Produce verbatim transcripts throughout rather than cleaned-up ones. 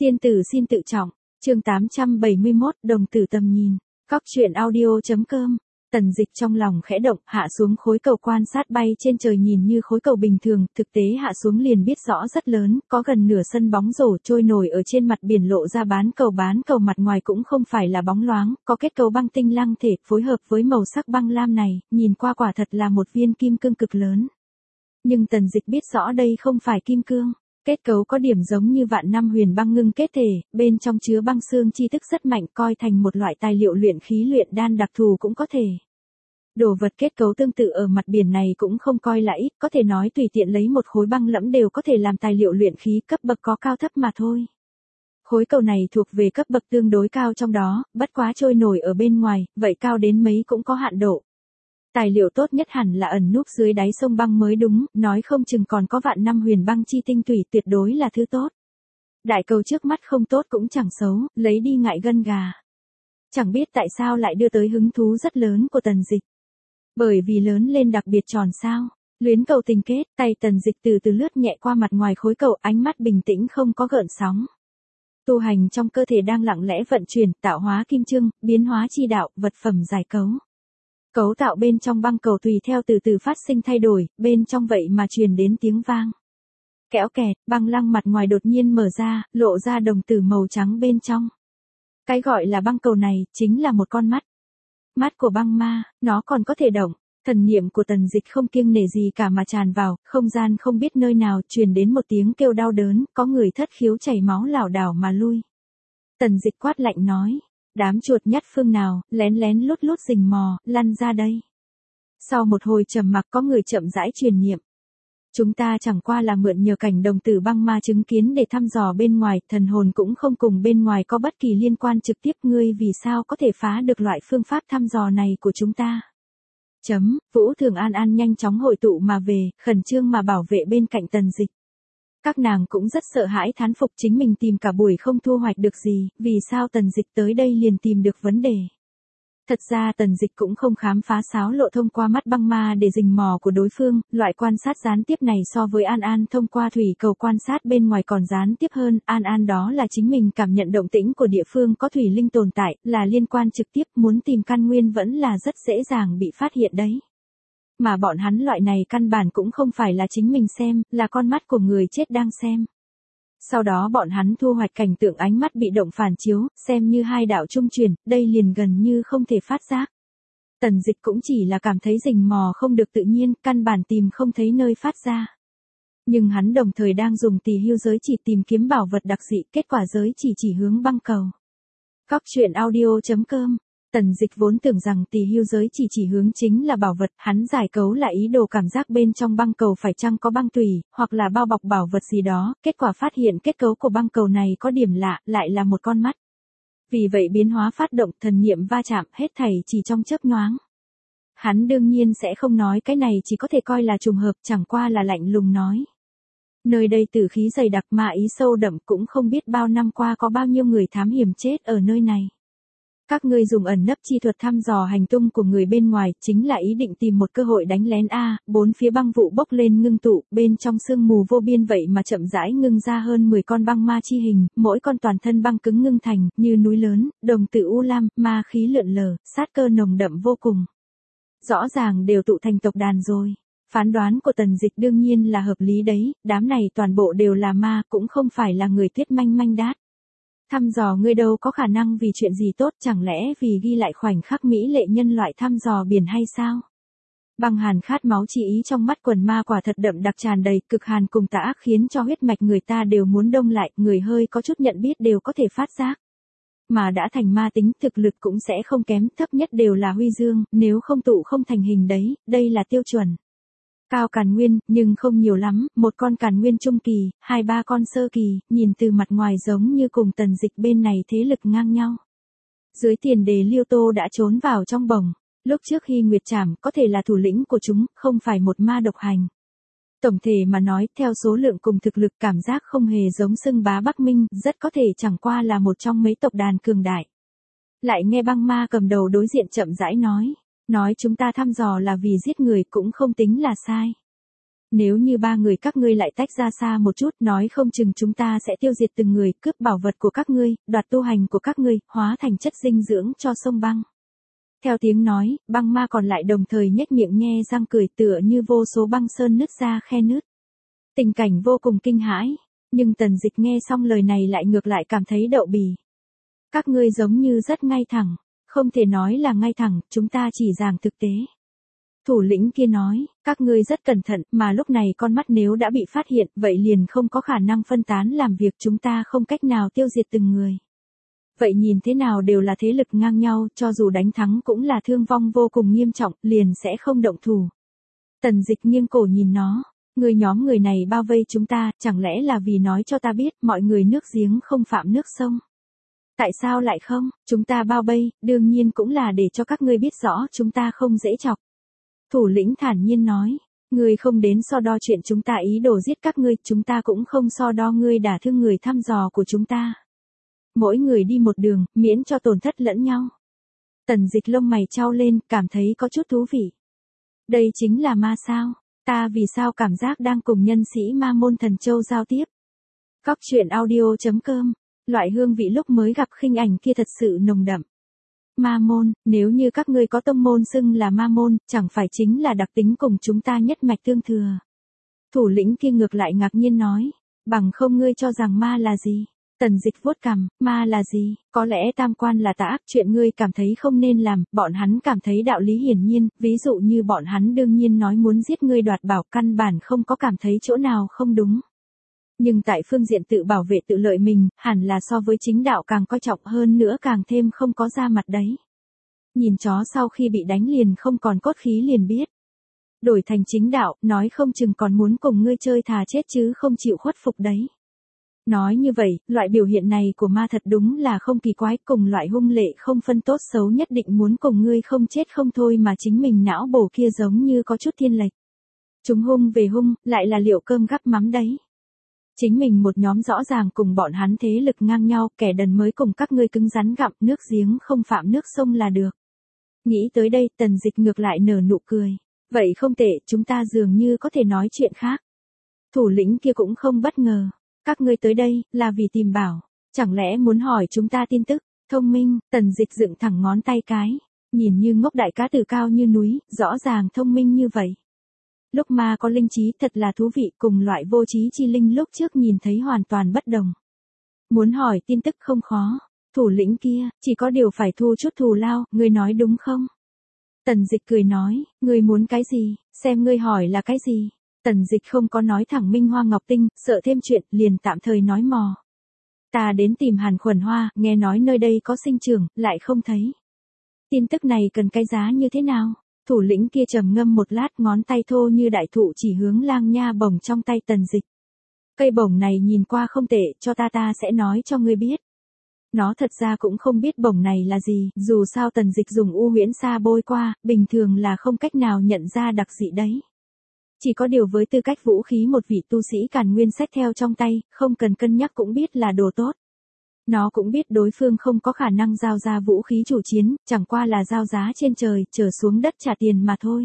Tiên tử xin tự trọng, chương tám trăm bảy mươi mốt, đồng tử tầm nhìn, Cóc truyện audio.com. Tần Dịch trong lòng khẽ động, hạ xuống khối cầu quan sát bay trên trời nhìn như khối cầu bình thường, thực tế hạ xuống liền biết rõ rất lớn, có gần nửa sân bóng rổ trôi nổi ở trên mặt biển lộ ra bán cầu bán cầu mặt ngoài cũng không phải là bóng loáng, có kết cấu băng tinh lăng thể, phối hợp với màu sắc băng lam này, nhìn qua quả thật là một viên kim cương cực lớn. Nhưng Tần Dịch biết rõ đây không phải kim cương. Kết cấu có điểm giống như vạn năm huyền băng ngưng kết thể, bên trong chứa băng xương chi tức rất mạnh, coi thành một loại tài liệu luyện khí luyện đan đặc thù cũng có thể. Đồ vật kết cấu tương tự ở mặt biển này cũng không coi là ít, có thể nói tùy tiện lấy một khối băng lẫm đều có thể làm tài liệu luyện khí, cấp bậc có cao thấp mà thôi. Khối cầu này thuộc về cấp bậc tương đối cao trong đó, bất quá trôi nổi ở bên ngoài, vậy cao đến mấy cũng có hạn độ. Tài liệu tốt nhất hẳn là ẩn núp dưới đáy sông băng mới đúng, nói không chừng còn có vạn năm huyền băng chi tinh thủy, tuyệt đối là thứ tốt. Đại cầu trước mắt không tốt cũng chẳng xấu, lấy đi ngại gân gà. Chẳng biết tại sao lại đưa tới hứng thú rất lớn của Tần Dịch. Bởi vì lớn lên đặc biệt tròn sao, luyến cầu tình kết, tay Tần Dịch từ từ lướt nhẹ qua mặt ngoài khối cầu, ánh mắt bình tĩnh không có gợn sóng. Tu hành trong cơ thể đang lặng lẽ vận chuyển, tạo hóa kim chương, biến hóa chi đạo, vật phẩm giải cấu. Cấu tạo bên trong băng cầu tùy theo từ từ phát sinh thay đổi, bên trong vậy mà truyền đến tiếng vang. Kéo kẹt, băng lăng mặt ngoài đột nhiên mở ra, lộ ra đồng tử màu trắng bên trong. Cái gọi là băng cầu này, chính là một con mắt. Mắt của băng ma, nó còn có thể động. Thần niệm của Tần Dịch không kiêng nể gì cả mà tràn vào, không gian không biết nơi nào truyền đến một tiếng kêu đau đớn, có người thất khiếu chảy máu lảo đảo mà lui. Tần Dịch quát lạnh nói. Đám chuột nhắt phương nào, lén lén lút lút rình mò, lăn ra đây. Sau một hồi trầm mặc có người chậm rãi truyền niệm. Chúng ta chẳng qua là mượn nhờ cảnh đồng tử băng ma chứng kiến để thăm dò bên ngoài, thần hồn cũng không cùng bên ngoài có bất kỳ liên quan trực tiếp, ngươi vì sao có thể phá được loại phương pháp thăm dò này của chúng ta. Chấm, Vũ Thường An An nhanh chóng hội tụ mà về, khẩn trương mà bảo vệ bên cạnh Tần Dịch. Các nàng cũng rất sợ hãi thán phục chính mình tìm cả buổi không thu hoạch được gì, vì sao Tần Dịch tới đây liền tìm được vấn đề. Thật ra Tần Dịch cũng không khám phá xáo lộ thông qua mắt băng ma để rình mò của đối phương, loại quan sát gián tiếp này so với An An thông qua thủy cầu quan sát bên ngoài còn gián tiếp hơn, An An đó là chính mình cảm nhận động tĩnh của địa phương có thủy linh tồn tại, là liên quan trực tiếp, muốn tìm căn nguyên vẫn là rất dễ dàng bị phát hiện đấy. Mà bọn hắn loại này căn bản cũng không phải là chính mình xem, là con mắt của người chết đang xem. Sau đó bọn hắn thu hoạch cảnh tượng ánh mắt bị động phản chiếu, xem như hai đạo trung truyền, đây liền gần như không thể phát giác. Tần Dịch cũng chỉ là cảm thấy rình mò không được tự nhiên, căn bản tìm không thấy nơi phát ra. Nhưng hắn đồng thời đang dùng tỳ hưu giới chỉ tìm kiếm bảo vật đặc dị, kết quả giới chỉ chỉ hướng băng cầu. Cóc truyện audio.com. Tần Dịch vốn tưởng rằng tỳ hưu giới chỉ chỉ hướng chính là bảo vật, hắn giải cấu là ý đồ cảm giác bên trong băng cầu phải chăng có băng tùy, hoặc là bao bọc bảo vật gì đó, kết quả phát hiện kết cấu của băng cầu này có điểm lạ, lại là một con mắt. Vì vậy biến hóa phát động, thần niệm va chạm, hết thảy chỉ trong chớp nhoáng. Hắn đương nhiên sẽ không nói cái này chỉ có thể coi là trùng hợp, chẳng qua là lạnh lùng nói. Nơi đây tử khí dày đặc mà ý sâu đậm, cũng không biết bao năm qua có bao nhiêu người thám hiểm chết ở nơi này. Các ngươi dùng ẩn nấp chi thuật thăm dò hành tung của người bên ngoài, chính là ý định tìm một cơ hội đánh lén a, bốn phía băng vụ bốc lên ngưng tụ, bên trong sương mù vô biên vậy mà chậm rãi ngưng ra hơn mười con băng ma chi hình, mỗi con toàn thân băng cứng ngưng thành, như núi lớn, đồng tử u lam, ma khí lượn lờ, sát cơ nồng đậm vô cùng. Rõ ràng đều tụ thành tộc đàn rồi. Phán đoán của Tần Dịch đương nhiên là hợp lý đấy, đám này toàn bộ đều là ma, cũng không phải là người tuyết manh manh đát. Thăm dò ngươi đâu có khả năng vì chuyện gì tốt, chẳng lẽ vì ghi lại khoảnh khắc mỹ lệ nhân loại thăm dò biển hay sao? Băng hàn khát máu chi ý trong mắt quần ma quả thật đậm đặc tràn đầy, cực hàn cùng tà ác khiến cho huyết mạch người ta đều muốn đông lại, người hơi có chút nhận biết đều có thể phát giác. Mà đã thành ma tính, thực lực cũng sẽ không kém, thấp nhất đều là huy dương, nếu không tụ không thành hình đấy, đây là tiêu chuẩn. Cao càn nguyên, nhưng không nhiều lắm, một con càn nguyên trung kỳ, hai ba con sơ kỳ, nhìn từ mặt ngoài giống như cùng Tần Dịch bên này thế lực ngang nhau. Dưới tiền đề Liêu Tô đã trốn vào trong bồng, lúc trước Hy Nguyệt Trảm có thể là thủ lĩnh của chúng, không phải một ma độc hành. Tổng thể mà nói, theo số lượng cùng thực lực cảm giác không hề giống xưng bá Bắc Minh, rất có thể chẳng qua là một trong mấy tộc đàn cường đại. Lại nghe băng ma cầm đầu đối diện chậm rãi nói. Nói chúng ta thăm dò là vì giết người cũng không tính là sai. Nếu như ba người các ngươi lại tách ra xa một chút, nói không chừng chúng ta sẽ tiêu diệt từng người, cướp bảo vật của các ngươi, đoạt tu hành của các ngươi, hóa thành chất dinh dưỡng cho sông băng. Theo tiếng nói, băng ma còn lại đồng thời nhếch miệng nhe răng cười, tựa như vô số băng sơn nứt ra khe nứt. Tình cảnh vô cùng kinh hãi, nhưng Tần Dịch nghe xong lời này lại ngược lại cảm thấy đậu bì. Các ngươi giống như rất ngay thẳng, không thể nói là ngay thẳng, chúng ta chỉ giảng thực tế. Thủ lĩnh kia nói, các ngươi rất cẩn thận, mà lúc này con mắt nếu đã bị phát hiện, vậy liền không có khả năng phân tán làm việc, chúng ta không cách nào tiêu diệt từng người. Vậy nhìn thế nào đều là thế lực ngang nhau, cho dù đánh thắng cũng là thương vong vô cùng nghiêm trọng, liền sẽ không động thủ. Tần Dịch nghiêng cổ nhìn nó, người nhóm người này bao vây chúng ta, chẳng lẽ là vì nói cho ta biết, mọi người nước giếng không phạm nước sông. Tại sao lại không, chúng ta bao vây, đương nhiên cũng là để cho các ngươi biết rõ chúng ta không dễ chọc. Thủ lĩnh thản nhiên nói, ngươi không đến so đo chuyện chúng ta ý đồ giết các ngươi, chúng ta cũng không so đo ngươi đả thương người thăm dò của chúng ta. Mỗi người đi một đường, miễn cho tổn thất lẫn nhau. Tần Dịch lông mày chau lên, cảm thấy có chút thú vị. Đây chính là ma sao? Ta vì sao cảm giác đang cùng nhân sĩ ma môn thần châu giao tiếp? Cóc truyện audio chấm com, loại hương vị lúc mới gặp khinh ảnh kia thật sự nồng đậm. Ma môn, nếu như các ngươi có tông môn xưng là ma môn, chẳng phải chính là đặc tính cùng chúng ta nhất mạch tương thừa. Thủ lĩnh kia ngược lại ngạc nhiên nói, bằng không ngươi cho rằng ma là gì? Tần Dịch vuốt cằm, ma là gì? Có lẽ tam quan là tà ác, chuyện ngươi cảm thấy không nên làm, bọn hắn cảm thấy đạo lý hiển nhiên, ví dụ như bọn hắn đương nhiên nói muốn giết ngươi đoạt bảo, căn bản không có cảm thấy chỗ nào không đúng. Nhưng tại phương diện tự bảo vệ tự lợi mình, hẳn là so với chính đạo càng coi trọng hơn nữa, càng thêm không có ra mặt đấy. Nhìn chó sau khi bị đánh liền không còn cốt khí liền biết. Đổi thành chính đạo, nói không chừng còn muốn cùng ngươi chơi thà chết chứ không chịu khuất phục đấy. Nói như vậy, loại biểu hiện này của ma thật đúng là không kỳ quái, cùng loại hung lệ không phân tốt xấu nhất định muốn cùng ngươi không chết không thôi mà chính mình não bổ kia giống như có chút thiên lệch. Chúng hung về hung, lại là liệu cơm gắp mắm đấy. Chính mình một nhóm rõ ràng cùng bọn hắn thế lực ngang nhau, kẻ đần mới cùng các ngươi cứng rắn gặm, nước giếng không phạm nước sông là được. Nghĩ tới đây, Tần Dịch ngược lại nở nụ cười. Vậy không tệ, chúng ta dường như có thể nói chuyện khác. Thủ lĩnh kia cũng không bất ngờ. Các ngươi tới đây, là vì tìm bảo. Chẳng lẽ muốn hỏi chúng ta tin tức? Thông minh, Tần Dịch dựng thẳng ngón tay cái. Nhìn như ngốc đại cá từ cao như núi, rõ ràng thông minh như vậy. Lúc ma có linh trí thật là thú vị, cùng loại vô trí chi linh lúc trước nhìn thấy hoàn toàn bất đồng. Muốn hỏi tin tức không khó. Thủ lĩnh kia, chỉ có điều phải thu chút thù lao, ngươi nói đúng không? Tần Dịch cười nói, ngươi muốn cái gì, xem ngươi hỏi là cái gì. Tần Dịch không có nói thẳng Minh Hoa Ngọc Tinh, sợ thêm chuyện, liền tạm thời nói mò. Ta đến tìm Hàn Khuẩn Hoa, nghe nói nơi đây có sinh trưởng, lại không thấy. Tin tức này cần cái giá như thế nào? Thủ lĩnh kia trầm ngâm một lát, ngón tay thô như đại thụ chỉ hướng lang nha bổng trong tay Tần Dịch. Cây bổng này nhìn qua không tệ, cho ta ta sẽ nói cho ngươi biết. Nó thật ra cũng không biết bổng này là gì, dù sao Tần Dịch dùng u huyễn sa bôi qua, bình thường là không cách nào nhận ra đặc dị đấy. Chỉ có điều với tư cách vũ khí một vị tu sĩ Càn Nguyên xách theo trong tay, không cần cân nhắc cũng biết là đồ tốt. Nó cũng biết đối phương không có khả năng giao ra vũ khí chủ chiến, chẳng qua là giao giá trên trời, trở xuống đất trả tiền mà thôi.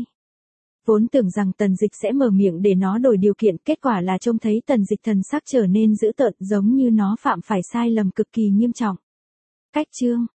Vốn tưởng rằng Tần Dịch sẽ mở miệng để nó đổi điều kiện, kết quả là trông thấy Tần Dịch thần sắc trở nên dữ tợn, giống như nó phạm phải sai lầm cực kỳ nghiêm trọng. Cách chương